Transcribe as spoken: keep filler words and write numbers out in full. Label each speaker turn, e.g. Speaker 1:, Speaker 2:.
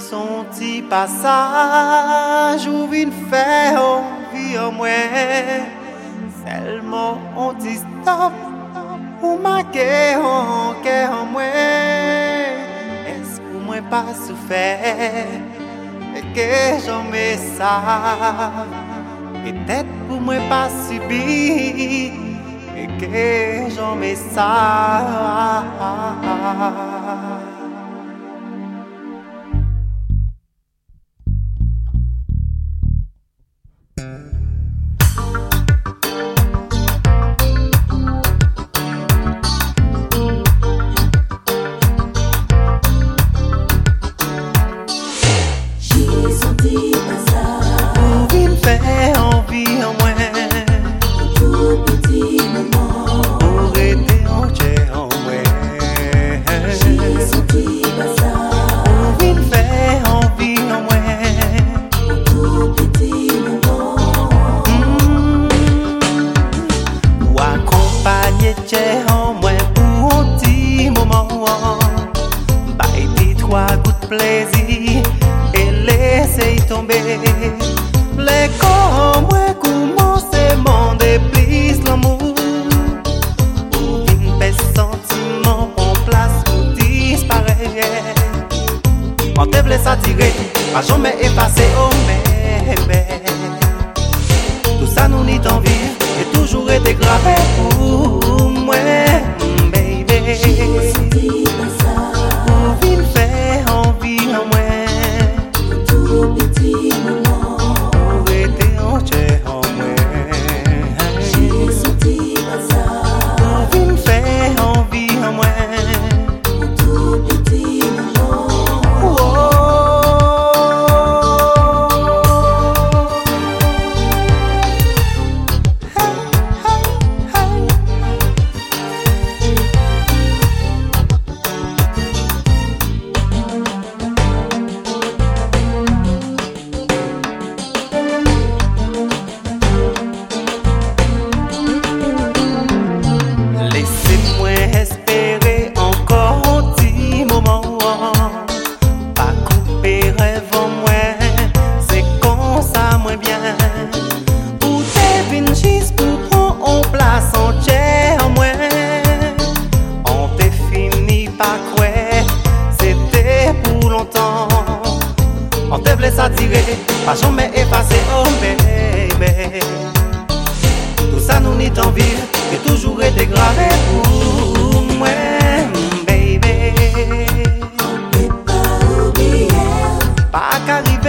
Speaker 1: son petit passage où vient faire vie en moi. Seulement on dit stop ou marquer en cœur en moi. Est-ce que moi pas souffert et que j'en mets ça? Peut-être pour moi pas subi et que j'en mets ça. Plaisir et laisser tomber les corps moi commencer mon déplis l'amour une paix sentiment en place ou disparaît on te blesse attirer pas jamais effacé oh bébé tout ça nous n'y t'en vivre et toujours été gravé pour moi baby. On te blesse attirer, pas jamais effacé, oh bébé. Tout ça nous n'y t'en vivre, et toujours été gravé pour moi, baby.
Speaker 2: On peut pas oublier,
Speaker 1: pas qu'arriver.